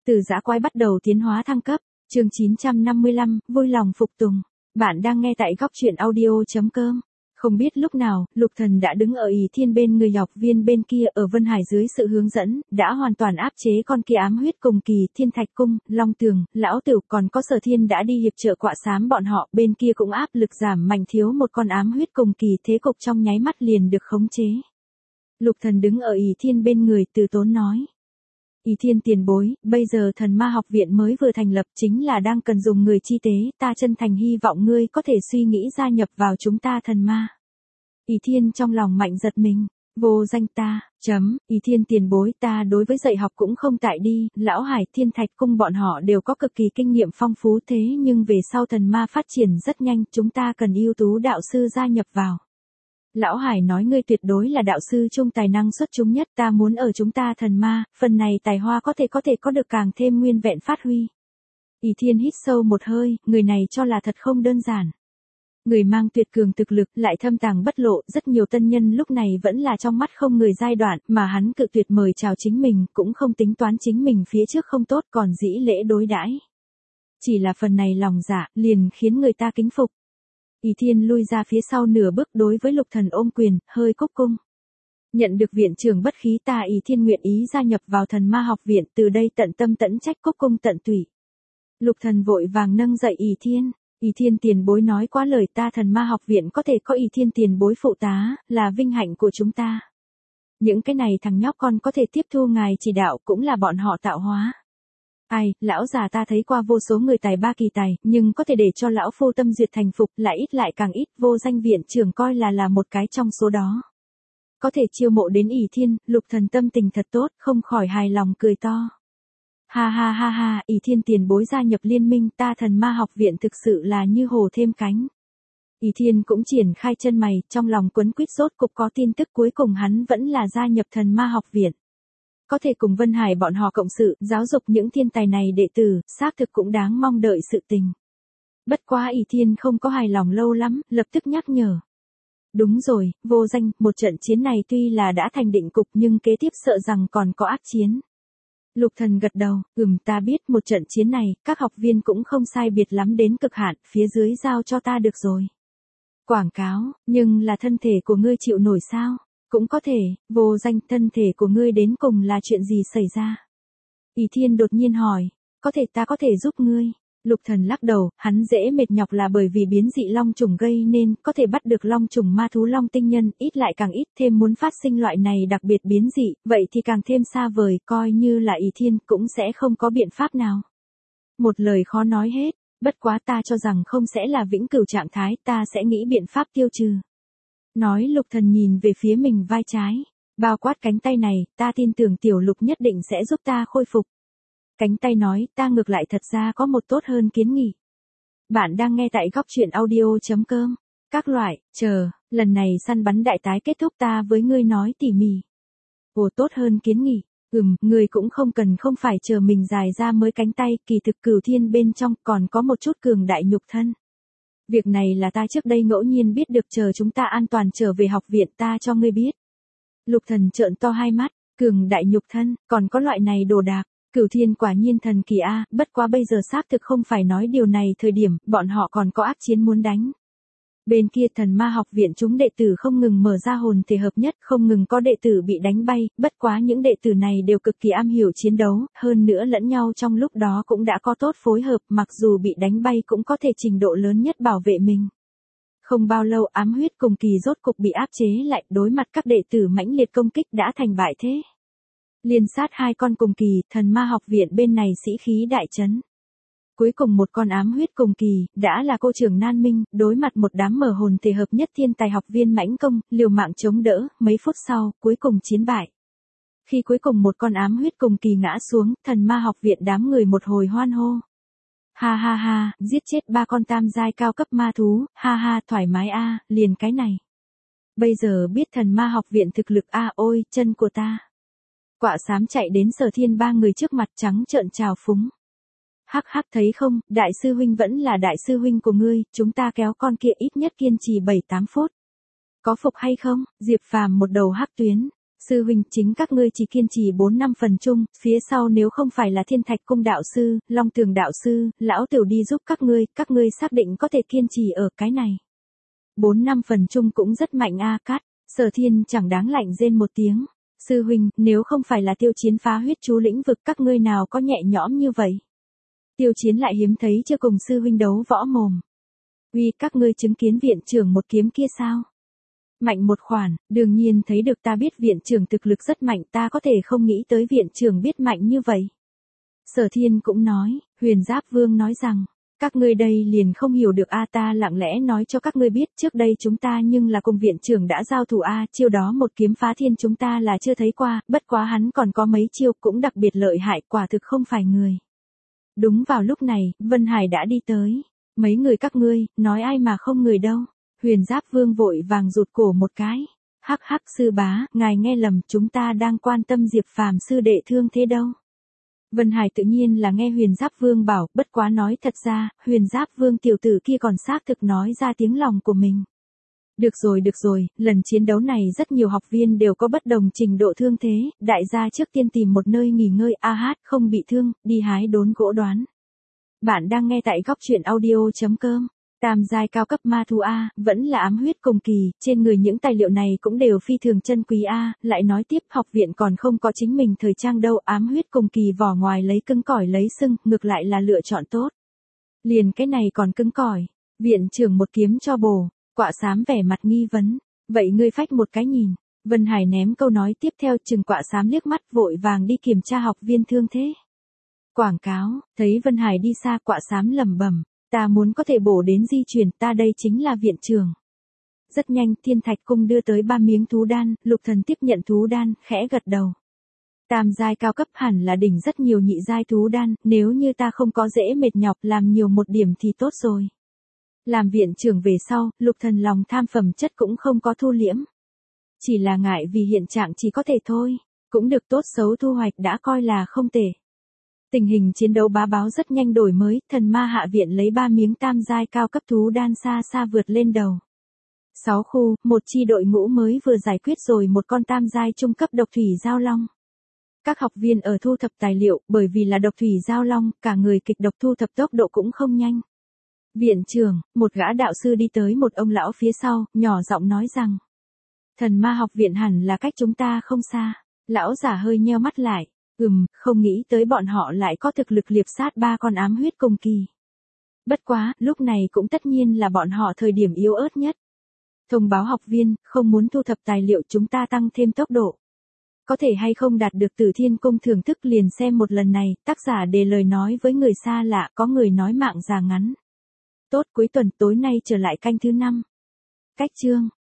Từ dã quái bắt đầu tiến hóa thăng cấp, chương 955, vui lòng phục tùng. Bạn đang nghe tại góc truyện audio.com. Không biết lúc nào, Lục Thần đã đứng ở ỷ thiên bên người học viên bên kia ở Vân Hải dưới sự hướng dẫn, đã hoàn toàn áp chế con kia ám huyết cùng kỳ, Thiên Thạch Cung, Long Tường, Lão Tửu còn có Sở Thiên đã đi hiệp trợ Quạ Xám bọn họ, bên kia cũng áp lực giảm mạnh thiếu một con ám huyết cùng kỳ, thế cục trong nháy mắt liền được khống chế. Lục Thần đứng ở ỷ thiên bên người, từ tốn nói. ỷ thiên tiền bối, bây giờ thần ma học viện mới vừa thành lập, chính là đang cần dùng người chi tế, ta chân thành hy vọng ngươi có thể suy nghĩ gia nhập vào chúng ta thần ma. ỷ thiên trong lòng mạnh giật mình, vô danh ta, ỷ thiên tiền bối, ta đối với dạy học cũng không tại đi, Lão Hải, Thiên Thạch Cung bọn họ đều có cực kỳ kinh nghiệm phong phú, thế nhưng về sau thần ma phát triển rất nhanh, chúng ta cần ưu tú đạo sư gia nhập vào. Lão Hải nói ngươi tuyệt đối là đạo sư trung tài năng xuất chúng nhất, ta muốn ở chúng ta thần ma, phần này tài hoa có thể có được càng thêm nguyên vẹn phát huy. ỷ thiên hít sâu một hơi, người này cho là thật không đơn giản. Người mang tuyệt cường thực lực, lại thâm tàng bất lộ, rất nhiều tân nhân lúc này vẫn là trong mắt không người giai đoạn, mà hắn cự tuyệt mời chào chính mình, cũng không tính toán chính mình phía trước không tốt, còn dĩ lễ đối đãi. Chỉ là phần này lòng dạ, liền khiến người ta kính phục. ỷ thiên lui ra phía sau nửa bước, đối với Lục Thần ôm quyền, hơi cúc cung. Nhận được viện trưởng bất khí, ta ỷ thiên nguyện ý gia nhập vào thần ma học viện, từ đây tận tâm tận trách, cúc cung tận tủy. Lục Thần vội vàng nâng dậy ỷ thiên. ỷ thiên tiền bối nói quá lời, ta thần ma học viện có thể có ỷ thiên tiền bối phụ tá, là vinh hạnh của chúng ta. Những cái này thằng nhóc con có thể tiếp thu ngài chỉ đạo, cũng là bọn họ tạo hóa. Ai, lão già ta thấy qua vô số người tài ba kỳ tài, nhưng có thể để cho lão phu tâm duyệt thành phục, lại ít lại càng ít, vô danh viện trưởng coi là một cái trong số đó. Có thể chiêu mộ đến ỷ thiên, Lục Thần tâm tình thật tốt, không khỏi hài lòng cười to. Ha ha ha ha, ỷ thiên tiền bối gia nhập liên minh, ta thần ma học viện thực sự là như hổ thêm cánh. ỷ thiên cũng triển khai chân mày, trong lòng quấn quýt, rốt cục có tin tức, cuối cùng hắn vẫn là gia nhập thần ma học viện. Có thể cùng Vân Hải bọn họ cộng sự, giáo dục những thiên tài này đệ tử, xác thực cũng đáng mong đợi sự tình. Bất quá ỷ thiên không có hài lòng lâu lắm, lập tức nhắc nhở. Đúng rồi, vô danh, một trận chiến này tuy là đã thành định cục nhưng kế tiếp sợ rằng còn có ác chiến. Lục Thần gật đầu, ta biết, một trận chiến này, các học viên cũng không sai biệt lắm đến cực hạn, phía dưới giao cho ta được rồi. Quảng cáo, nhưng là thân thể của ngươi chịu nổi sao? Cũng có thể, vô danh, thân thể của ngươi đến cùng là chuyện gì xảy ra? ỷ thiên đột nhiên hỏi, có thể ta có thể giúp ngươi. Lục Thần lắc đầu, hắn dễ mệt nhọc là bởi vì biến dị long trùng gây nên, có thể bắt được long trùng ma thú long tinh nhân, ít lại càng ít, thêm muốn phát sinh loại này đặc biệt biến dị, vậy thì càng thêm xa vời, coi như là ỷ thiên cũng sẽ không có biện pháp nào. Một lời khó nói hết, bất quá ta cho rằng không sẽ là vĩnh cửu trạng thái, ta sẽ nghĩ biện pháp tiêu trừ. Nói Lục Thần nhìn về phía mình vai trái, bao quát cánh tay này, ta tin tưởng tiểu Lục nhất định sẽ giúp ta khôi phục. Cánh tay nói, ta ngược lại thật ra có một tốt hơn kiến nghị. Bạn đang nghe tại góc truyện audio.com. Các loại, lần này săn bắn đại tái kết thúc ta với ngươi nói tỉ mỉ. Ồ, tốt hơn kiến nghị, ngươi cũng không cần không phải chờ mình dài ra mới cánh tay, kỳ thực Cửu Thiên bên trong còn có một chút cường đại nhục thân. Việc này là ta trước đây ngẫu nhiên biết được, chờ chúng ta an toàn trở về học viện ta cho ngươi biết. Lục Thần trợn to hai mắt, cường đại nhục thân, còn có loại này đồ đạc. Cửu Thiên quả nhiên thần kỳ a, bất quá bây giờ xác thực không phải nói điều này thời điểm, bọn họ còn có ác chiến muốn đánh. Bên kia thần ma học viện chúng đệ tử không ngừng mở ra hồn thể hợp nhất, không ngừng có đệ tử bị đánh bay, bất quá những đệ tử này đều cực kỳ am hiểu chiến đấu, hơn nữa lẫn nhau trong lúc đó cũng đã có tốt phối hợp, mặc dù bị đánh bay cũng có thể trình độ lớn nhất bảo vệ mình. Không bao lâu ám huyết cùng kỳ rốt cục bị áp chế lại, đối mặt các đệ tử mãnh liệt công kích đã thành bại thế. Liên sát hai con cùng kỳ, thần ma học viện bên này sĩ khí đại chấn. Cuối cùng một con ám huyết cùng kỳ, đã là cô trưởng Nan Minh, đối mặt một đám mở hồn thể hợp nhất thiên tài học viên mãnh công, liều mạng chống đỡ, mấy phút sau, cuối cùng chiến bại. Khi cuối cùng một con ám huyết cùng kỳ ngã xuống, thần ma học viện đám người một hồi hoan hô. Ha ha ha, giết chết 3 con tam giai cao cấp ma thú, ha ha, thoải mái a, liền cái này. Bây giờ biết thần ma học viện thực lực a, ôi, chân của ta. Quạ Xám chạy đến Sở Thiên 3 người trước mặt trắng trợn chào phúng. Hắc hắc, thấy không, đại sư huynh vẫn là đại sư huynh của ngươi, chúng ta kéo con kia ít nhất kiên trì 7-8 phút. Có phục hay không? Diệp Phàm một đầu hắc tuyến. Sư huynh, chính các ngươi chỉ kiên trì 4-5 phần chung, phía sau nếu không phải là Thiên Thạch Cung đạo sư, Long Tường đạo sư, lão tiểu đi giúp các ngươi xác định có thể kiên trì ở cái này. 4-5 phần chung cũng rất mạnh a Cát. Sở Thiên chẳng đáng lạnh rên một tiếng. Sư huynh, nếu không phải là Tiêu Chiến phá huyết chú lĩnh vực các ngươi nào có nhẹ nhõm như vậy. Tiêu Chiến lại hiếm thấy chưa cùng sư huynh đấu võ mồm. Uy, các ngươi chứng kiến viện trưởng một kiếm kia sao? Mạnh một khoản, đương nhiên thấy được, ta biết viện trưởng thực lực rất mạnh, ta có thể không nghĩ tới viện trưởng biết mạnh như vậy. Sở Thiên cũng nói, Huyền Giáp Vương nói rằng, các ngươi đây liền không hiểu được a, ta lặng lẽ nói cho các ngươi biết, trước đây chúng ta nhưng là cùng viện trưởng đã giao thủ a, chiêu đó một kiếm phá thiên chúng ta là chưa thấy qua, bất quá hắn còn có mấy chiêu cũng đặc biệt lợi hại, quả thực không phải người. Đúng vào lúc này, Vân Hải đã đi tới. Mấy người các ngươi, nói ai mà không người đâu. Huyền Giáp Vương vội vàng rụt cổ một cái. Hắc hắc sư bá, ngài nghe lầm, chúng ta đang quan tâm Diệp Phàm sư đệ thương thế đâu. Vân Hải tự nhiên là nghe Huyền Giáp Vương bảo, bất quá nói thật ra, Huyền Giáp Vương tiểu tử kia còn xác thực nói ra tiếng lòng của mình. Được rồi, lần chiến đấu này rất nhiều học viên đều có bất đồng trình độ thương thế, đại gia trước tiên tìm một nơi nghỉ ngơi, không bị thương, đi hái đốn gỗ đoán. Bạn đang nghe tại góc truyện audio.com. Tam giai cao cấp ma thú A, vẫn là ám huyết cùng kỳ, trên người những tài liệu này cũng đều phi thường chân quý A, lại nói tiếp học viện còn không có chính mình thời trang đâu, ám huyết cùng kỳ vỏ ngoài lấy cứng cỏi lấy sưng, ngược lại là lựa chọn tốt. Liền cái này còn cứng cỏi, viện trưởng một kiếm cho bổ, Quạ Xám vẻ mặt nghi vấn, vậy ngươi phách một cái nhìn. Vân Hải ném câu nói tiếp theo, chừng Quạ Xám liếc mắt vội vàng đi kiểm tra học viên thương thế. Quảng cáo, thấy Vân Hải đi xa, Quạ Xám lẩm bẩm, ta muốn có thể bổ đến di chuyển, ta đây chính là viện trưởng. Rất nhanh, Thiên Thạch Cung đưa tới 3 miếng thú đan, Lục Thần tiếp nhận thú đan, khẽ gật đầu. Tam giai cao cấp hẳn là đỉnh rất nhiều nhị giai thú đan, nếu như ta không có dễ mệt nhọc làm nhiều một điểm thì tốt rồi. Làm viện trưởng về sau, Lục Thần lòng tham phẩm chất cũng không có thu liễm. Chỉ là ngại vì hiện trạng chỉ có thể thôi, cũng được, tốt xấu thu hoạch đã coi là không tệ. Tình hình chiến đấu bá báo rất nhanh đổi mới, Thần Ma Hạ Viện lấy 3 miếng tam giai cao cấp thú đan xa xa vượt lên đầu. 6 khu, một chi đội ngũ mới vừa giải quyết rồi một con tam giai trung cấp độc thủy giao long. Các học viên ở thu thập tài liệu, bởi vì là độc thủy giao long, cả người kịch độc thu thập tốc độ cũng không nhanh. Viện trưởng, một gã đạo sư đi tới một ông lão phía sau, nhỏ giọng nói rằng, Thần Ma học viện hẳn là cách chúng ta không xa. Lão giả hơi nheo mắt lại, không nghĩ tới bọn họ lại có thực lực liệp sát 3 con ám huyết cùng kỳ. Bất quá, lúc này cũng tất nhiên là bọn họ thời điểm yếu ớt nhất. Thông báo học viên, không muốn thu thập tài liệu, chúng ta tăng thêm tốc độ. Có thể hay không đạt được Tử Thiên Cung thưởng thức liền xem một lần này, tác giả để lời nói với người xa lạ, có người nói mạng già ngắn. Tốt, cuối tuần tối nay trở lại canh thứ 5. Cách chương